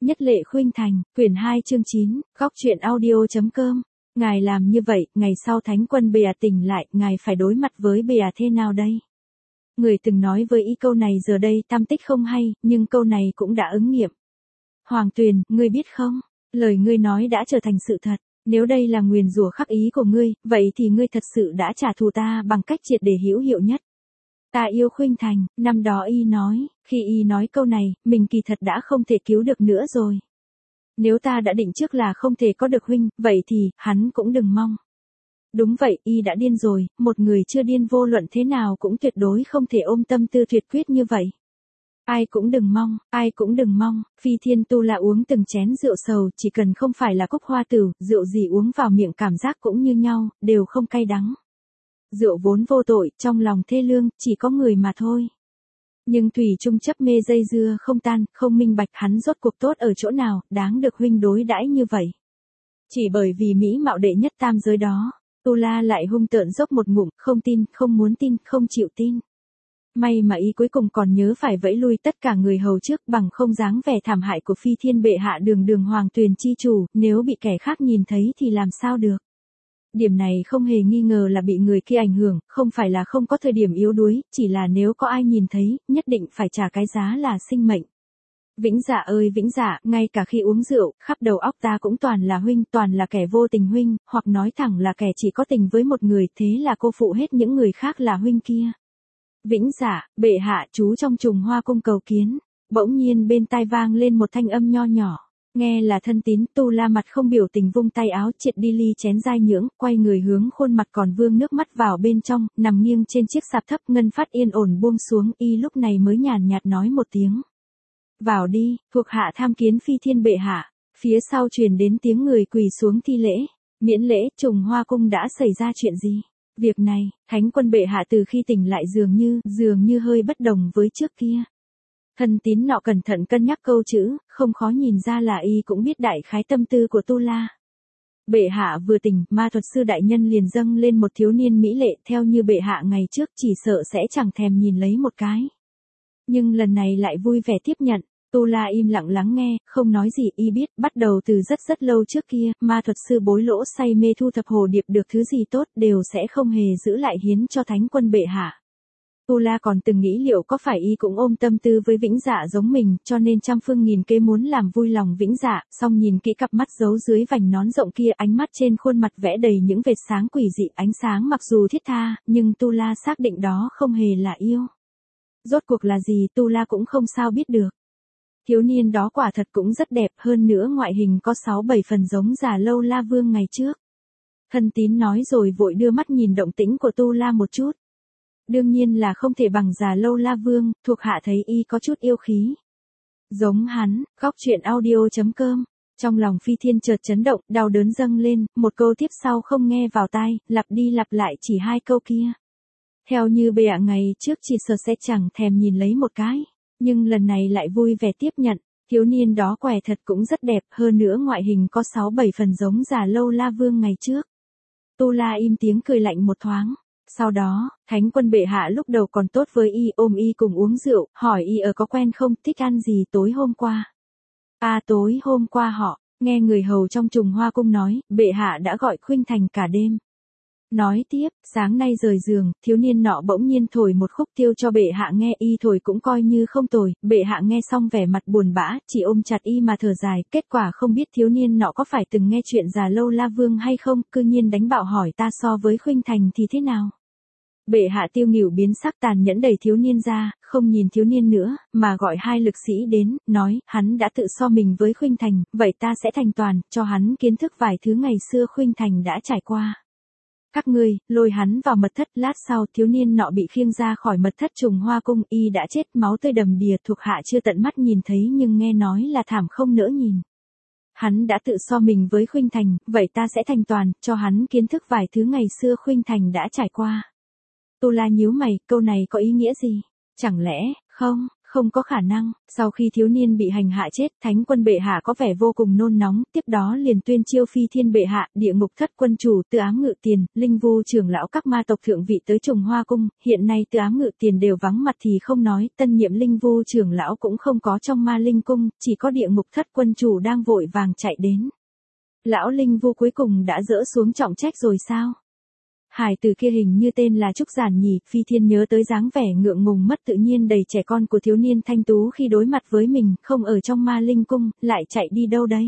Nhất Lệ Khuynh Thành, quyển 2 chương 9, góc truyện audio.com. Ngài làm như vậy, ngày sau Thánh Quân Bệ Hạ tỉnh lại, ngài phải đối mặt với Bệ Hạ thế nào đây? Người từng nói với y câu này giờ đây tam tích không hay, nhưng câu này cũng đã ứng nghiệm. Hoàng Tuyền, ngươi biết không? Lời ngươi nói đã trở thành sự thật. Nếu đây là nguyền rủa khắc ý của ngươi, vậy thì ngươi thật sự đã trả thù ta bằng cách triệt để hữu hiệu nhất. Ta yêu Khuynh Thành, năm đó y nói, khi y nói câu này, mình kỳ thật đã không thể cứu được nữa rồi. Nếu ta đã định trước là không thể có được huynh, vậy thì, hắn cũng đừng mong. Đúng vậy, y đã điên rồi, một người chưa điên vô luận thế nào cũng tuyệt đối không thể ôm tâm tư tuyệt quyết như vậy. Ai cũng đừng mong, Phi Thiên Tu La uống từng chén rượu sầu, chỉ cần không phải là cúc hoa tửu, rượu gì uống vào miệng cảm giác cũng như nhau, đều không cay đắng. Rượu vốn vô tội, trong lòng thê lương, chỉ có người mà thôi. Nhưng thủy chung chấp mê dây dưa không tan, không minh bạch hắn rốt cuộc tốt ở chỗ nào, đáng được huynh đối đãi như vậy. Chỉ bởi vì mỹ mạo đệ nhất tam giới đó, Tu La lại hung tợn dốc một ngụm, không tin, không muốn tin, không chịu tin. May mà y cuối cùng còn nhớ phải vẫy lui tất cả người hầu trước bằng không dáng vẻ thảm hại của Phi Thiên Bệ Hạ đường Hoàng Tuyền chi chủ, nếu bị kẻ khác nhìn thấy thì làm sao được. Điểm này không hề nghi ngờ là bị người kia ảnh hưởng, không phải là không có thời điểm yếu đuối, chỉ là nếu có ai nhìn thấy, nhất định phải trả cái giá là sinh mệnh. Vĩnh Dạ ơi Vĩnh Dạ, ngay cả khi uống rượu, khắp đầu óc ta cũng toàn là huynh, toàn là kẻ vô tình huynh, hoặc nói thẳng là kẻ chỉ có tình với một người, thế là cô phụ hết những người khác là huynh kia. Vĩnh Dạ, bệ hạ, chú trong Trùng Hoa cung cầu kiến. Bỗng nhiên bên tai vang lên một thanh âm nho nhỏ. Nghe là Thân Tín. Tu La mặt không biểu tình vung tay áo triệt đi ly chén giai nhưỡng, quay người hướng khuôn mặt còn vương nước mắt vào bên trong, nằm nghiêng trên chiếc sạp thấp, ngân phát yên ổn buông xuống, y lúc này mới nhàn nhạt nói một tiếng. Vào đi, thuộc hạ tham kiến Phi Thiên Bệ Hạ. Phía sau truyền đến tiếng người quỳ xuống thi lễ. Miễn lễ, Trùng Hoa cung đã xảy ra chuyện gì? Việc này, Thánh Quân Bệ Hạ từ khi tỉnh lại dường như hơi bất đồng với trước kia. Thân Tín nọ cẩn thận cân nhắc câu chữ, không khó nhìn ra là y cũng biết đại khái tâm tư của Tu La. Bệ hạ vừa tỉnh, ma thuật sư đại nhân liền dâng lên một thiếu niên mỹ lệ, theo như bệ hạ ngày trước chỉ sợ sẽ chẳng thèm nhìn lấy một cái. Nhưng lần này lại vui vẻ tiếp nhận. Tu La im lặng lắng nghe, không nói gì. Y biết, bắt đầu từ rất lâu trước kia, ma thuật sư bối lỗ say mê thu thập hồ điệp được thứ gì tốt đều sẽ không hề giữ lại hiến cho Thánh Quân Bệ Hạ. Tu La còn từng nghĩ liệu có phải y cũng ôm tâm tư với Vĩnh Dạ giống mình, cho nên trăm phương nghìn kế muốn làm vui lòng Vĩnh Dạ, song nhìn kỹ cặp mắt giấu dưới vành nón rộng kia, ánh mắt trên khuôn mặt vẽ đầy những vệt sáng quỷ dị, ánh sáng mặc dù thiết tha, nhưng Tu La xác định đó không hề là yêu. Rốt cuộc là gì Tu La cũng không sao biết được. Thiếu niên đó quả thật cũng rất đẹp, hơn nữa ngoại hình có 6-7 phần giống Già Lâu La Vương ngày trước. Thân Tín nói rồi vội đưa mắt nhìn động tĩnh của Tu La một chút. Đương nhiên là không thể bằng Già Lâu La Vương, thuộc hạ thấy y có chút yêu khí. Giống hắn, góc truyện audio.com. Trong lòng Phi Thiên chợt chấn động, đau đớn dâng lên, một câu tiếp sau không nghe vào tai, lặp đi lặp lại chỉ hai câu kia. Theo như bệ hạ ngày trước chỉ sợ sẽ chẳng thèm nhìn lấy một cái. Nhưng lần này lại vui vẻ tiếp nhận, thiếu niên đó quẻ thật cũng rất đẹp, hơn nữa ngoại hình có 6-7 phần giống Già Lâu La Vương ngày trước. Tu La im tiếng cười lạnh một thoáng. Sau đó, Thánh Quân Bệ Hạ lúc đầu còn tốt với y, ôm y cùng uống rượu, hỏi y có quen không, thích ăn gì tối hôm qua. Tối hôm qua họ, nghe người hầu trong Trùng Hoa cung nói, Bệ Hạ đã gọi Khuynh Thành cả đêm. Nói tiếp, sáng nay rời giường, thiếu niên nọ bỗng nhiên thổi một khúc tiêu cho bệ hạ nghe, y thổi cũng coi như không tồi, bệ hạ nghe xong vẻ mặt buồn bã, chỉ ôm chặt y mà thở dài, kết quả không biết thiếu niên nọ có phải từng nghe chuyện Già Lâu La Vương hay không, cư nhiên đánh bạo hỏi ta so với Khuynh Thành thì thế nào. Bệ hạ tiêu nghỉu biến sắc tàn nhẫn đẩy thiếu niên ra, không nhìn thiếu niên nữa, mà gọi hai lực sĩ đến, nói, hắn đã tự so mình với Khuynh Thành, vậy ta sẽ thành toàn, cho hắn kiến thức vài thứ ngày xưa Khuynh Thành đã trải qua. Các ngươi, lôi hắn vào mật thất, lát sau thiếu niên nọ bị khiêng ra khỏi mật thất Trùng Hoa cung, y đã chết, máu tươi đầm đìa, thuộc hạ chưa tận mắt nhìn thấy nhưng nghe nói là thảm không nỡ nhìn. Hắn đã tự so mình với Khuynh Thành, vậy ta sẽ thành toàn, cho hắn kiến thức vài thứ ngày xưa Khuynh Thành đã trải qua. Tu La nhíu mày, câu này có ý nghĩa gì? Chẳng lẽ, Không có khả năng, sau khi thiếu niên bị hành hạ chết, thánh quân bệ hạ có vẻ vô cùng nôn nóng, tiếp đó liền tuyên chiêu Phi Thiên bệ hạ, địa ngục thất quân chủ, Tư Ám Ngự Tiền, Linh Vu trưởng lão các ma tộc thượng vị tới Trùng Hoa cung, hiện nay Tư Ám Ngự Tiền đều vắng mặt thì không nói, tân nhiệm Linh Vu trưởng lão cũng không có trong Ma Linh cung, chỉ có địa ngục thất quân chủ đang vội vàng chạy đến. Lão Linh Vu cuối cùng đã dỡ xuống trọng trách rồi sao? Hải tử kia hình như tên là Trúc Giản nhỉ, Phi Thiên nhớ tới dáng vẻ ngượng ngùng mất tự nhiên đầy trẻ con của thiếu niên thanh tú khi đối mặt với mình, không ở trong Ma Linh cung, lại chạy đi đâu đây?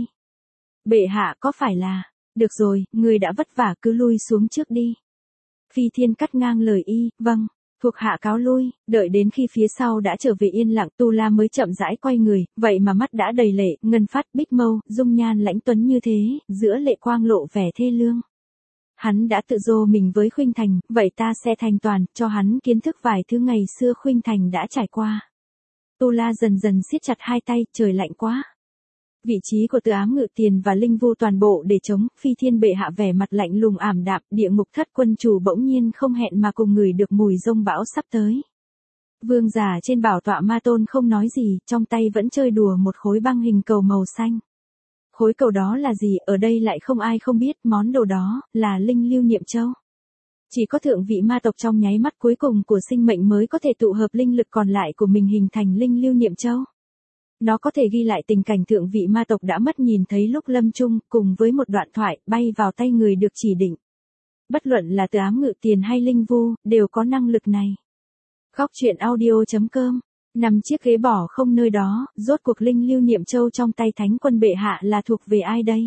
Bệ hạ có phải là, được rồi, người đã vất vả cứ lui xuống trước đi. Phi Thiên cắt ngang lời y, vâng, thuộc hạ cáo lui, đợi đến khi phía sau đã trở về yên lặng Tu La mới chậm rãi quay người, vậy mà mắt đã đầy lệ, ngân phát bích mâu, dung nhan lãnh tuấn như thế, giữa lệ quang lộ vẻ thê lương. Hắn đã tự dô mình với Khuynh Thành, vậy ta sẽ thành toàn, cho hắn kiến thức vài thứ ngày xưa Khuynh Thành đã trải qua. Tu La dần dần siết chặt hai tay, trời lạnh quá. Vị trí của Tư Ám Ngự Tiền và Linh Vu toàn bộ để chống, Phi Thiên bệ hạ vẻ mặt lạnh lùng ảm đạm, địa ngục thất quân chủ bỗng nhiên không hẹn mà cùng người được mùi rông bão sắp tới. Vương giả trên bảo tọa Ma Tôn không nói gì, trong tay vẫn chơi đùa một khối băng hình cầu màu xanh. Khối cầu đó là gì, ở đây lại không ai không biết, món đồ đó, là Linh Lưu Niệm Châu. Chỉ có thượng vị ma tộc trong nháy mắt cuối cùng của sinh mệnh mới có thể tụ hợp linh lực còn lại của mình hình thành Linh Lưu Niệm Châu. Nó có thể ghi lại tình cảnh thượng vị ma tộc đã mất nhìn thấy lúc lâm chung, cùng với một đoạn thoại, bay vào tay người được chỉ định. Bất luận là Tư Ám Ngự Tiền hay Linh Vu, đều có năng lực này. Góc truyện audio.com. Nằm chiếc ghế bỏ không nơi đó, rốt cuộc Linh Lưu Niệm Châu trong tay thánh quân bệ hạ là thuộc về ai đây?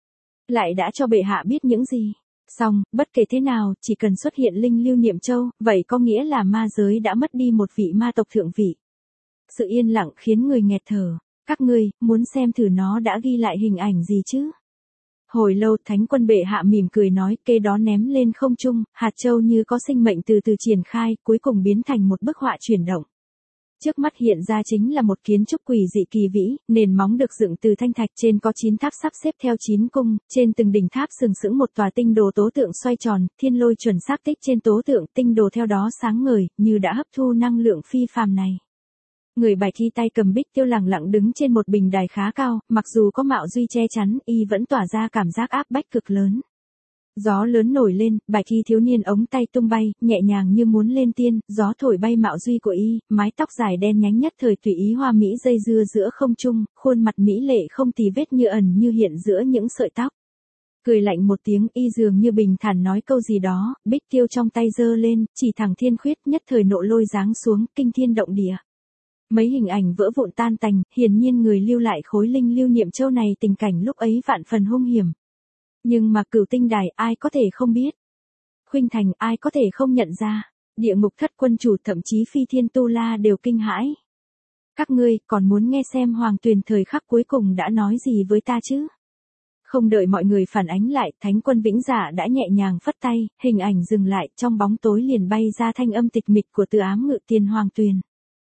Lại đã cho bệ hạ biết những gì? Xong, bất kể thế nào, chỉ cần xuất hiện Linh Lưu Niệm Châu, vậy có nghĩa là ma giới đã mất đi một vị ma tộc thượng vị. Sự yên lặng khiến người nghẹt thở. Các ngươi, muốn xem thử nó đã ghi lại hình ảnh gì chứ? Hồi lâu thánh quân bệ hạ mỉm cười nói, kê đó ném lên không trung, hạt châu như có sinh mệnh từ từ triển khai, cuối cùng biến thành một bức họa chuyển động. Trước mắt hiện ra chính là một kiến trúc quỷ dị kỳ vĩ, nền móng được dựng từ thanh thạch, trên có 9 tháp sắp xếp theo 9 cung, trên từng đỉnh tháp sừng sững một tòa tinh đồ tố tượng xoay tròn, thiên lôi chuẩn xác tích trên tố tượng, tinh đồ theo đó sáng ngời, như đã hấp thu năng lượng phi phàm này. Người bạch y tay cầm bích tiêu lẳng lặng đứng trên một bình đài khá cao, mặc dù có mạo duy che chắn, y vẫn tỏa ra cảm giác áp bách cực lớn. Gió lớn nổi lên, bạch y thiếu niên ống tay tung bay, nhẹ nhàng như muốn lên tiên, gió thổi bay mạo duy của y, mái tóc dài đen nhánh nhất thời tùy ý hoa mỹ dây dưa giữa không trung, khuôn mặt mỹ lệ không tì vết như ẩn như hiện giữa những sợi tóc. Cười lạnh một tiếng, y dường như bình thản nói câu gì đó, bích tiêu trong tay giơ lên, chỉ thẳng thiên khuyết, nhất thời nộ lôi giáng xuống, kinh thiên động địa. Mấy hình ảnh vỡ vụn tan tành, hiển nhiên người lưu lại khối Linh Lưu Niệm Châu này tình cảnh lúc ấy vạn phần hung hiểm. Nhưng mà Cửu Tinh Đài ai có thể không biết. Khuynh Thành ai có thể không nhận ra. Địa ngục thất quân chủ thậm chí Phi Thiên Tu La đều kinh hãi. Các ngươi còn muốn nghe xem Hoàng Tuyền thời khắc cuối cùng đã nói gì với ta chứ? Không đợi mọi người phản ánh lại, Thánh quân Vĩnh Dạ đã nhẹ nhàng phất tay, hình ảnh dừng lại, trong bóng tối liền bay ra thanh âm tịch mịch của Tư Ám Ngự Tiền Hoàng Tuyền.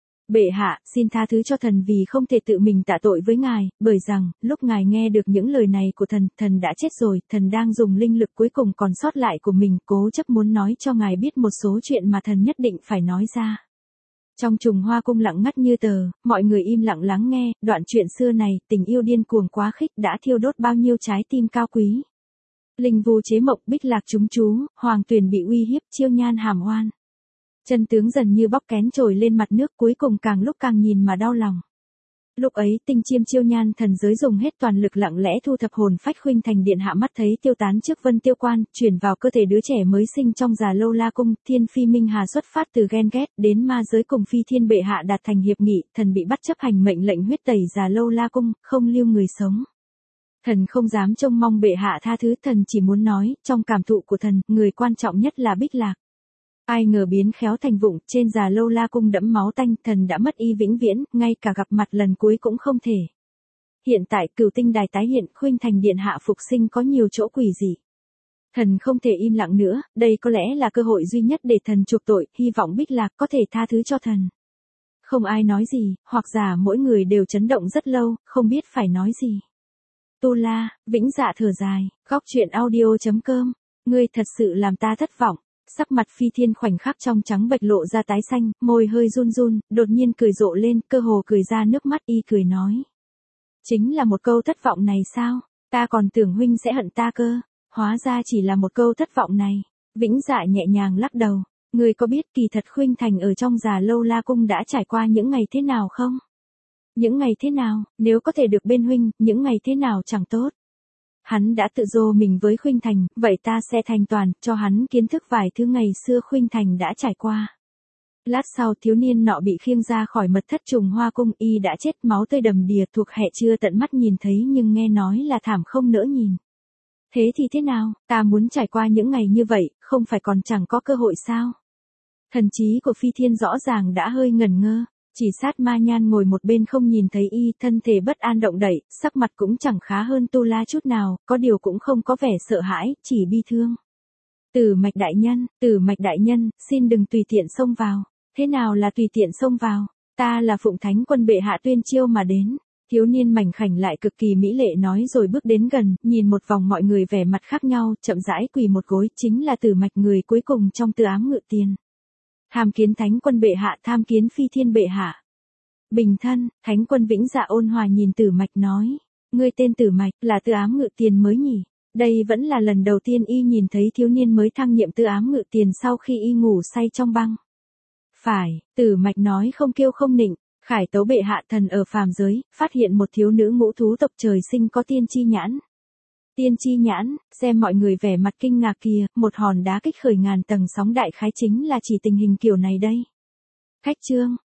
Bệ hạ, xin tha thứ cho thần vì không thể tự mình tạ tội với ngài, bởi rằng, lúc ngài nghe được những lời này của thần, thần đã chết rồi, thần đang dùng linh lực cuối cùng còn sót lại của mình, cố chấp muốn nói cho ngài biết một số chuyện mà thần nhất định phải nói ra. Trong Trùng Hoa cung lặng ngắt như tờ, mọi người im lặng lắng nghe, đoạn chuyện xưa này, tình yêu điên cuồng quá khích đã thiêu đốt bao nhiêu trái tim cao quý. Linh Vu chế mộng, bích lạc chúng chú, Hoàng Tuyền bị uy hiếp, chiêu nhan hàm oan. Chân tướng dần như bóc kén trồi lên mặt nước, cuối cùng càng lúc càng nhìn mà đau lòng. Lúc ấy tinh chiêm chiêu nhan thần giới dùng hết toàn lực lặng lẽ thu thập hồn phách Khuynh Thành điện hạ mắt thấy tiêu tán trước Vân Tiêu Quan, chuyển vào cơ thể đứa trẻ mới sinh trong Già Lâu La cung, Thiên Phi Minh Hà xuất phát từ ghen ghét, đến ma giới cùng Phi Thiên bệ hạ đạt thành hiệp nghị, thần bị bắt chấp hành mệnh lệnh huyết tẩy Già Lâu La cung, không lưu người sống. Thần không dám trông mong bệ hạ tha thứ, thần chỉ muốn nói, trong cảm thụ của thần, người quan trọng nhất là Bích Lạc. Ai ngờ biến khéo thành vụng, trên Già Lâu La cung đẫm máu tanh, thần đã mất y vĩnh viễn, ngay cả gặp mặt lần cuối cũng không thể. Hiện tại Cửu Tinh Đài tái hiện, Khuynh Thành điện hạ phục sinh có nhiều chỗ quỷ dị. Thần không thể im lặng nữa, đây có lẽ là cơ hội duy nhất để thần chuộc tội, hy vọng Bích Lạc có thể tha thứ cho thần. Không ai nói gì, hoặc giả mỗi người đều chấn động rất lâu, không biết phải nói gì. Tu La, Vĩnh Dạ thở dài, góc truyện audio.com, ngươi thật sự làm ta thất vọng. Sắc mặt Phi Thiên khoảnh khắc trong trắng bệch lộ ra tái xanh, môi hơi run run, đột nhiên cười rộ lên, cơ hồ cười ra nước mắt, y cười nói. Chính là một câu thất vọng này sao? Ta còn tưởng huynh sẽ hận ta cơ. Hóa ra chỉ là một câu thất vọng này. Vĩnh Dạ nhẹ nhàng lắc đầu. Ngươi có biết kỳ thật Khuynh Thành ở trong Già Lâu La Cung đã trải qua những ngày thế nào không? Những ngày thế nào, nếu có thể được bên huynh, những ngày thế nào chẳng tốt. Hắn đã tự dô mình với Khuynh Thành, vậy ta sẽ thành toàn, cho hắn kiến thức vài thứ ngày xưa Khuynh Thành đã trải qua. Lát sau thiếu niên nọ bị khiêng ra khỏi mật thất Trùng Hoa Cung, y đã chết máu tươi đầm đìa, thuộc hệ chưa tận mắt nhìn thấy nhưng nghe nói là thảm không nỡ nhìn. Thế thì thế nào, ta muốn trải qua những ngày như vậy, không phải còn chẳng có cơ hội sao? Thần trí của Phi Thiên rõ ràng đã hơi ngẩn ngơ, chỉ Sát Ma Nhan ngồi một bên không nhìn thấy y, thân thể bất an động đậy, sắc mặt cũng chẳng khá hơn Tu La chút nào, có điều cũng không có vẻ sợ hãi, chỉ bi thương. Tử Mạch đại nhân, xin đừng tùy tiện xông vào. Thế nào là tùy tiện xông vào? Ta là Phụng Thánh Quân bệ hạ tuyên chiêu mà đến. Thiếu niên mảnh khảnh lại cực kỳ mỹ lệ nói rồi bước đến gần, nhìn một vòng mọi người vẻ mặt khác nhau, chậm rãi quỳ một gối, chính là Tử Mạch người cuối cùng trong Tư Ám Ngự Tiền. Tham kiến Thánh Quân bệ hạ, tham kiến Phi Thiên bệ hạ. Bình thân, Thánh Quân Vĩnh Dạ ôn hòa nhìn Tử Mạch nói, ngươi tên Tử Mạch, là Tư Ám Ngự Tiền mới nhỉ? Đây vẫn là lần đầu tiên y nhìn thấy thiếu niên mới thăng nhiệm Tư Ám Ngự Tiền sau khi y ngủ say trong băng. Phải, Tử Mạch nói không kiêu không nịnh, khải tấu bệ hạ, thần ở phàm giới, phát hiện một thiếu nữ ngũ thú tộc trời sinh có tiên chi nhãn. Tiên chi nhãn, xem mọi người vẻ mặt kinh ngạc kìa, một hòn đá kích khởi ngàn tầng sóng đại khái chính là chỉ tình hình kiểu này đây. Khách trương,